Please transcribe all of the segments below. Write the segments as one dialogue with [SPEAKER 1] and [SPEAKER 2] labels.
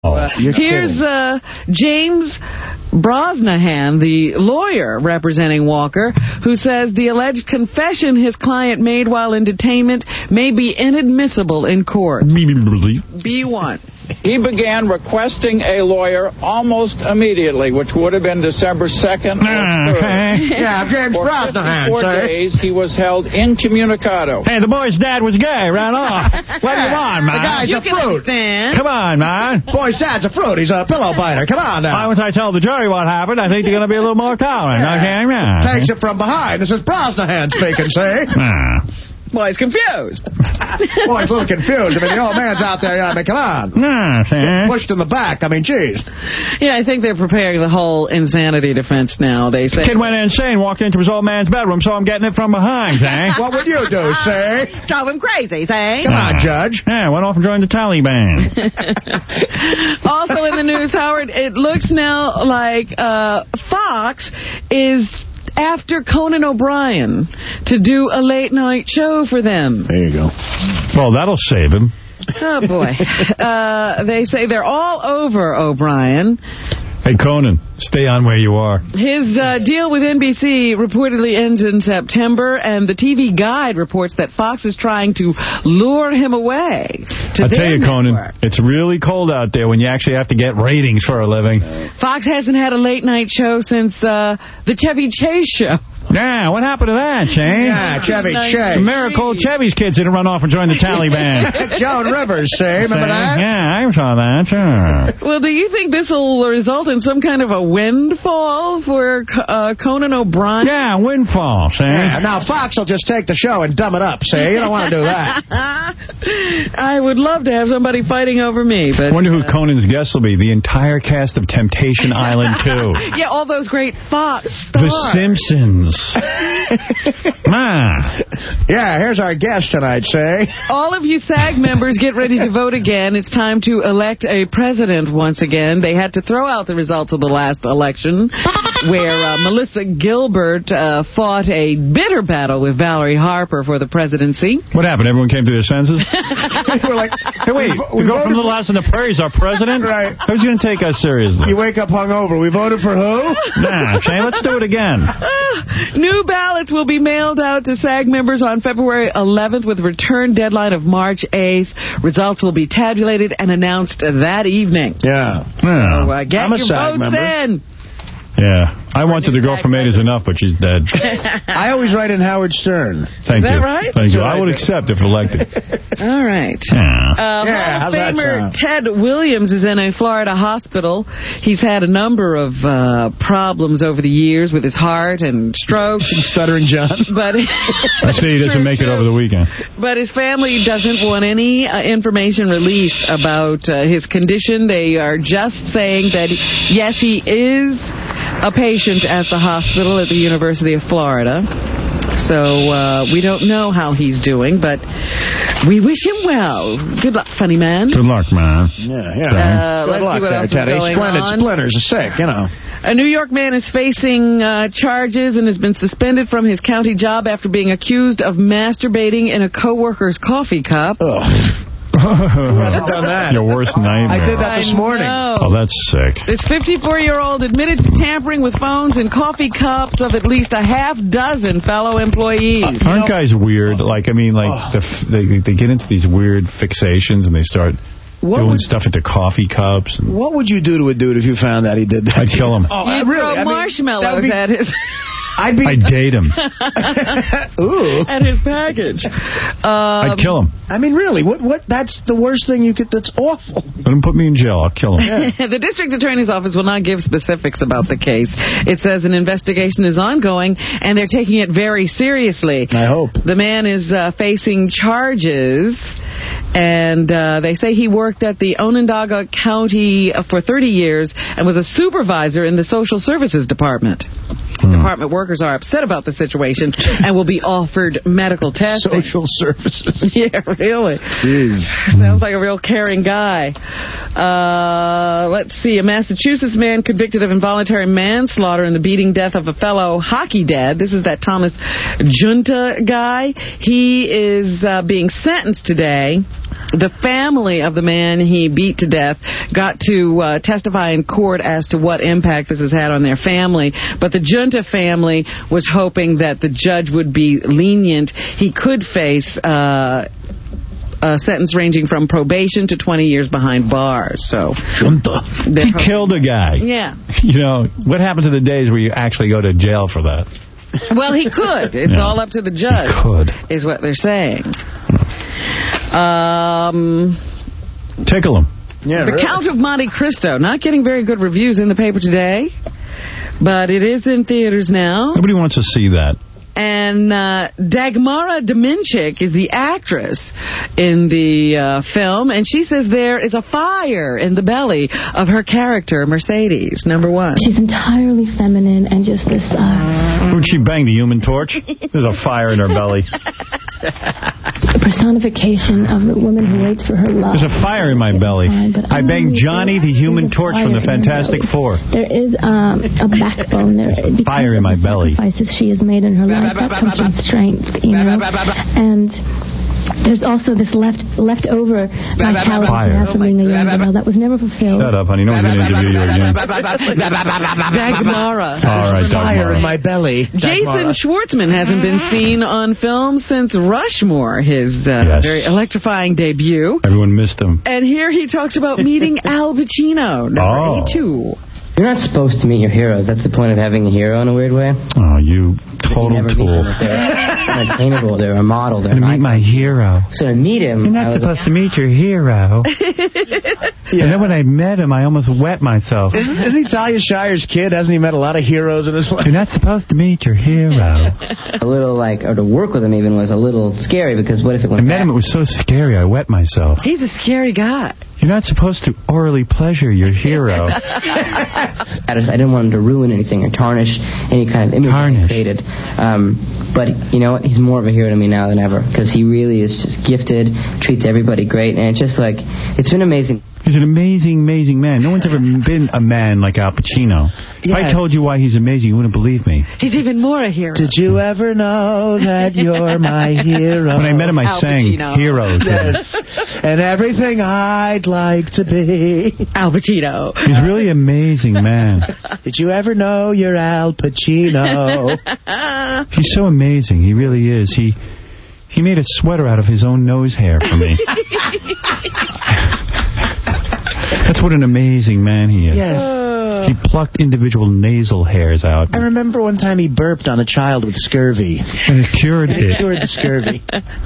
[SPEAKER 1] Here's James Brosnahan, the lawyer representing Walker, who says the alleged confession his client made while in detainment may be inadmissible in court. B1.
[SPEAKER 2] He began requesting a lawyer almost immediately, which would have been December 2nd or 3rd.
[SPEAKER 3] Yeah, James Brosnahan,
[SPEAKER 2] For 54 days, he was held incommunicado.
[SPEAKER 4] Hey, the boy's dad was gay. Ran off. What do you want, man?
[SPEAKER 3] The guy's
[SPEAKER 1] You
[SPEAKER 3] a
[SPEAKER 1] can
[SPEAKER 3] fruit.
[SPEAKER 1] understand.
[SPEAKER 4] Come on, man.
[SPEAKER 3] Boy's dad's a fruit. He's a pillow biter. Come on now.
[SPEAKER 4] Once I tell the jury what happened, I think they're going to be a little more tolerant. Okay, man.
[SPEAKER 3] Takes it from behind. This is Brosnahan speaking, see?
[SPEAKER 1] Well, he's confused.
[SPEAKER 3] Boy, he's a little confused. I mean, the old man's out there. I mean, come on. Pushed in the back. I mean, geez.
[SPEAKER 1] Yeah, I think they're preparing the whole insanity defense now. They say
[SPEAKER 4] Kid went insane, walked into his old man's bedroom, saw him getting it from behind, eh?
[SPEAKER 3] What would you do, say?
[SPEAKER 1] drove him crazy, say.
[SPEAKER 3] Come on, Judge.
[SPEAKER 4] Yeah, went off and joined the Taliban.
[SPEAKER 1] Also in the news, Howard, it looks now like Fox is after Conan O'Brien to do a late-night show for them.
[SPEAKER 3] There you go.
[SPEAKER 4] Well, that'll save him.
[SPEAKER 1] Oh, boy. They say they're all over O'Brien.
[SPEAKER 4] Hey, Conan, stay on where you are.
[SPEAKER 1] His deal with NBC reportedly ends in September, and the TV Guide reports that Fox is trying to lure him away to
[SPEAKER 4] I'll
[SPEAKER 1] their
[SPEAKER 4] tell you,
[SPEAKER 1] network.
[SPEAKER 4] Conan, it's really cold out there when you actually have to get ratings for a living.
[SPEAKER 1] Fox hasn't had a late-night show since the Chevy Chase show.
[SPEAKER 4] Yeah, what happened to that, Shane?
[SPEAKER 3] Yeah, Chevy Chase.
[SPEAKER 4] It's a miracle Chevy's kids didn't run off and join the Taliban.
[SPEAKER 3] Joan Rivers, say, remember that?
[SPEAKER 4] Yeah, I saw that, sure.
[SPEAKER 1] Well, do you think this will result in some kind of a windfall for Conan O'Brien?
[SPEAKER 4] Yeah, windfall, see?
[SPEAKER 3] Yeah, now Fox will just take the show and dumb it up, see? You don't want to do that.
[SPEAKER 1] I would love to have somebody fighting over me, but...
[SPEAKER 4] I wonder who Conan's guests will be. The entire cast of Temptation Island 2.
[SPEAKER 1] Yeah, all those great Fox stars.
[SPEAKER 4] The Simpsons.
[SPEAKER 3] Yeah, here's our guest tonight, say.
[SPEAKER 1] All of you SAG members, get ready to vote again. It's time to elect a president once again. They had to throw out the results of the last election, where Melissa Gilbert fought a bitter battle with Valerie Harper for the presidency.
[SPEAKER 4] What happened? Everyone came to their senses?
[SPEAKER 3] We're like,
[SPEAKER 4] hey, wait, to go from Little House on the Prairie is our president?
[SPEAKER 3] Right.
[SPEAKER 4] Who's going to take us seriously?
[SPEAKER 3] You wake up hungover. We voted for who?
[SPEAKER 4] Nah, Shane, let's do it again.
[SPEAKER 1] New ballots will be mailed out to SAG members on February 11th with a return deadline of March 8th. Results will be tabulated and announced that evening.
[SPEAKER 3] Yeah.
[SPEAKER 1] So get
[SPEAKER 3] I'm a
[SPEAKER 1] your
[SPEAKER 3] SAG
[SPEAKER 1] votes
[SPEAKER 3] member.
[SPEAKER 1] in.
[SPEAKER 4] Yeah. I wanted the girl from 8 is enough, but she's dead.
[SPEAKER 3] I always write in Howard Stern.
[SPEAKER 4] Thank
[SPEAKER 1] Is that
[SPEAKER 4] you.
[SPEAKER 1] right?
[SPEAKER 4] Thank you. I would accept if elected.
[SPEAKER 1] All right.
[SPEAKER 4] Yeah.
[SPEAKER 1] Hall
[SPEAKER 3] how's
[SPEAKER 1] of
[SPEAKER 3] that
[SPEAKER 1] Famer
[SPEAKER 3] sound?
[SPEAKER 1] Ted Williams is in a Florida hospital. He's had a number of problems over the years with his heart and strokes.
[SPEAKER 3] And Stuttering John.
[SPEAKER 1] But
[SPEAKER 4] I see he doesn't make it over the weekend.
[SPEAKER 1] But his family doesn't want any information released about his condition. They are just saying that, yes, he is a patient at the hospital at the University of Florida. So we don't know how he's doing, but we wish him well. Good luck, funny man.
[SPEAKER 4] Good luck, man.
[SPEAKER 3] Yeah.
[SPEAKER 1] Let's
[SPEAKER 3] luck
[SPEAKER 1] see what
[SPEAKER 3] there,
[SPEAKER 1] else
[SPEAKER 3] Teddy.
[SPEAKER 1] is going
[SPEAKER 3] Splendid
[SPEAKER 1] on.
[SPEAKER 3] splinters are sick, you know.
[SPEAKER 1] A New York man is facing charges and has been suspended from his county job after being accused of masturbating in a coworker's coffee cup.
[SPEAKER 3] Ugh. Who hasn't done that?
[SPEAKER 4] Your worst nightmare.
[SPEAKER 3] I did that this morning.
[SPEAKER 4] Oh, that's sick.
[SPEAKER 1] This 54-year-old admitted to tampering with phones and coffee cups of at least a half dozen fellow employees.
[SPEAKER 4] Aren't guys weird? Like, I mean, like, they get into these weird fixations and they start doing stuff into coffee cups.
[SPEAKER 3] What would you do to a dude if you found out he did that?
[SPEAKER 4] I'd kill him.
[SPEAKER 1] You'd throw marshmallows at his...
[SPEAKER 4] I'd date him.
[SPEAKER 3] Ooh.
[SPEAKER 1] At his package.
[SPEAKER 4] I'd kill him.
[SPEAKER 3] I mean, really, what? That's the worst thing you could. That's awful.
[SPEAKER 4] Let him put me in jail. I'll kill him.
[SPEAKER 1] The district attorney's office will not give specifics about the case. It says an investigation is ongoing, and they're taking it very seriously.
[SPEAKER 3] I hope.
[SPEAKER 1] The man is facing charges, and they say he worked at the Onondaga County for 30 years and was a supervisor in the Social Services Department. Department workers are upset about the situation and will be offered medical testing.
[SPEAKER 3] Social services.
[SPEAKER 1] Yeah, really.
[SPEAKER 3] Jeez.
[SPEAKER 1] Sounds like a real caring guy. Let's see. A Massachusetts man convicted of involuntary manslaughter in the beating death of a fellow hockey dad. This is that Thomas Junta guy. He is being sentenced today The family of the man he beat to death got to testify in court as to what impact this has had on their family. But the Junta family was hoping that the judge would be lenient. He could face a sentence ranging from probation to 20 years behind bars. So
[SPEAKER 4] Junta. He killed a guy.
[SPEAKER 1] Yeah.
[SPEAKER 4] You know, what happened to the days where you actually go to jail for that?
[SPEAKER 1] Well, he could. It's all up to the judge.
[SPEAKER 4] He could.
[SPEAKER 1] Is what they're saying.
[SPEAKER 4] Tickle him.
[SPEAKER 3] Yeah,
[SPEAKER 1] The Count of Monte Cristo, not getting very good reviews in the paper today, but it is in theaters now.
[SPEAKER 4] Nobody wants to see that.
[SPEAKER 1] And Dagmara Dominchik is the actress in the film, and she says there is a fire in the belly of her character, Mercedes, number one.
[SPEAKER 5] She's entirely feminine and just this...
[SPEAKER 4] Would she bang the Human Torch? There's a fire in her belly.
[SPEAKER 5] personification of the woman who waits for her love.
[SPEAKER 4] There's a fire in my belly. I banged Johnny the Human Torch from the Fantastic Four.
[SPEAKER 5] There is a backbone there.
[SPEAKER 4] Fire in my belly.
[SPEAKER 5] Sacrifices she has made in her life, that comes from strength, you know. And there's also this leftover vitality she has from being a young girl that was never fulfilled.
[SPEAKER 4] Shut up, honey. No one's going to interview you again.
[SPEAKER 1] Dagmara.
[SPEAKER 4] All right,
[SPEAKER 3] Fire
[SPEAKER 4] Dagmara.
[SPEAKER 3] in my belly.
[SPEAKER 1] Jason Schwartzman hasn't been seen on film since Rushmore, his very electrifying debut.
[SPEAKER 4] Everyone missed him.
[SPEAKER 1] And here he talks about meeting Al Pacino, number 82.
[SPEAKER 6] You're not supposed to meet your heroes. That's the point of having a hero in a weird way.
[SPEAKER 4] Oh, you total tool.
[SPEAKER 6] They're unattainable. They're a model. They're
[SPEAKER 4] to meet my hero.
[SPEAKER 6] So to meet him...
[SPEAKER 4] You're not supposed to meet your hero. And then when I met him, I almost wet myself.
[SPEAKER 3] Isn't he Talia Shire's kid? Hasn't he met a lot of heroes in his life?
[SPEAKER 4] You're not supposed to meet your hero.
[SPEAKER 6] A little or to work with him even was a little scary, because what if it went
[SPEAKER 4] I met him, it was so scary, I wet myself.
[SPEAKER 1] He's a scary guy.
[SPEAKER 4] You're not supposed to orally pleasure your hero.
[SPEAKER 6] I didn't want him to ruin anything or tarnish any kind of image he created. But you know what? He's more of a hero to me now than ever, because he really is just gifted, treats everybody great, and it's just like, it's been amazing.
[SPEAKER 4] He's an amazing, amazing man. No one's ever been a man like Al Pacino. If I told you why he's amazing, you wouldn't believe me.
[SPEAKER 1] He's even more a hero.
[SPEAKER 3] Did you ever know that you're my hero?
[SPEAKER 4] When I met him, I sang Heroes.
[SPEAKER 3] Yes. And everything I'd like to be.
[SPEAKER 1] Al Pacino.
[SPEAKER 4] He's really an amazing man.
[SPEAKER 3] Did you ever know you're Al Pacino?
[SPEAKER 4] He's so amazing. He really is. He made a sweater out of his own nose hair for me. That's what an amazing man he is.
[SPEAKER 3] Yes.
[SPEAKER 4] He plucked individual nasal hairs out.
[SPEAKER 3] I remember one time he burped on a child with scurvy.
[SPEAKER 4] And it cured it.
[SPEAKER 3] It cured the scurvy.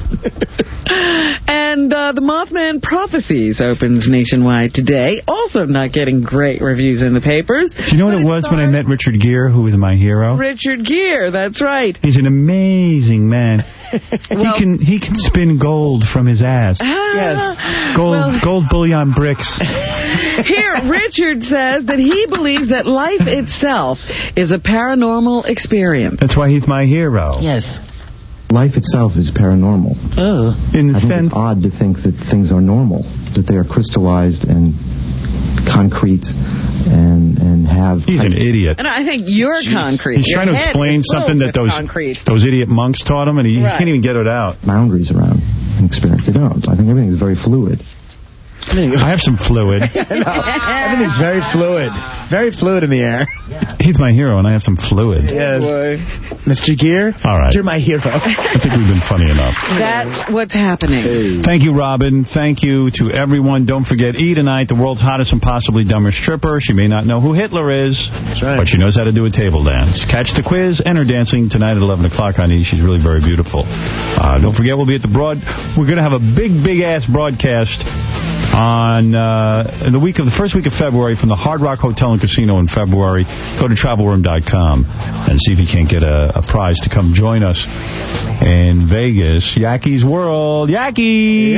[SPEAKER 1] And the Mothman Prophecies opens nationwide today. Also not getting great reviews in the papers.
[SPEAKER 4] Do you know what it was when I met Richard Gere, who was my hero?
[SPEAKER 1] Richard Gere, that's right.
[SPEAKER 4] He's an amazing man. He can spin gold from his ass.
[SPEAKER 3] Yes.
[SPEAKER 4] Gold bullion bricks.
[SPEAKER 1] Here, Richard says that he believes that life itself is a paranormal experience.
[SPEAKER 4] That's why he's my hero.
[SPEAKER 1] Yes.
[SPEAKER 7] Life itself is paranormal.
[SPEAKER 1] Oh.
[SPEAKER 4] In the
[SPEAKER 7] I think it's odd to think that things are normal, that they are crystallized and concrete and have...
[SPEAKER 4] He's an idiot.
[SPEAKER 1] And I think you're concrete.
[SPEAKER 4] He's trying to explain something that those idiot monks taught him, and he can't even get it out.
[SPEAKER 7] Boundaries around an experience. They don't. I think everything is very fluid.
[SPEAKER 4] I have some fluid.
[SPEAKER 3] Everything's very fluid. Very fluid in the air.
[SPEAKER 4] He's my hero, and I have some fluid.
[SPEAKER 3] Yes. Mr. Gere,
[SPEAKER 4] all right.
[SPEAKER 3] You're my hero.
[SPEAKER 4] I think we've been funny enough.
[SPEAKER 1] That's what's happening.
[SPEAKER 4] Thank you, Robin. Thank you to everyone. Don't forget, E! tonight, the world's hottest and possibly dumbest stripper. She may not know who Hitler is, but she knows how to do a table dance. Catch the quiz and her dancing tonight at 11 o'clock on E! She's really very beautiful. Don't forget, we'll be at the We're going to have a big-ass broadcast on the first week of February from the Hard Rock Hotel and Casino in February. Go to travelroom.com and see if you can't get a prize to come join us in Vegas. Yaki's World. Yaki!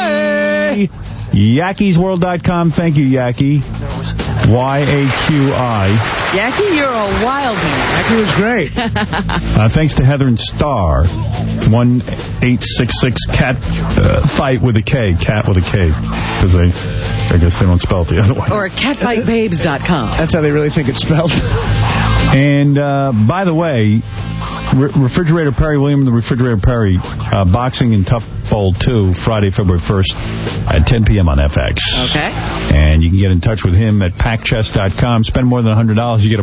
[SPEAKER 4] Yaki'sWorld.com. Thank you, Yaki. Y-A-Q-I.
[SPEAKER 1] Yaki, you're a wild man.
[SPEAKER 3] Yaki was great.
[SPEAKER 4] Thanks to Heather and Star. 1-866-CAT fight with a K. Cat with a K. Because I guess they don't spell it the other way.
[SPEAKER 1] Or catfightbabes.com.
[SPEAKER 3] That's how they really think it's spelled.
[SPEAKER 4] And, by the way, Refrigerator Perry, William the Refrigerator Perry, boxing and tough Fold 2, Friday, February 1st at 10 p.m. on FX.
[SPEAKER 1] Okay.
[SPEAKER 4] And you can get in touch with him at packchest.com. Spend more than $100, you get a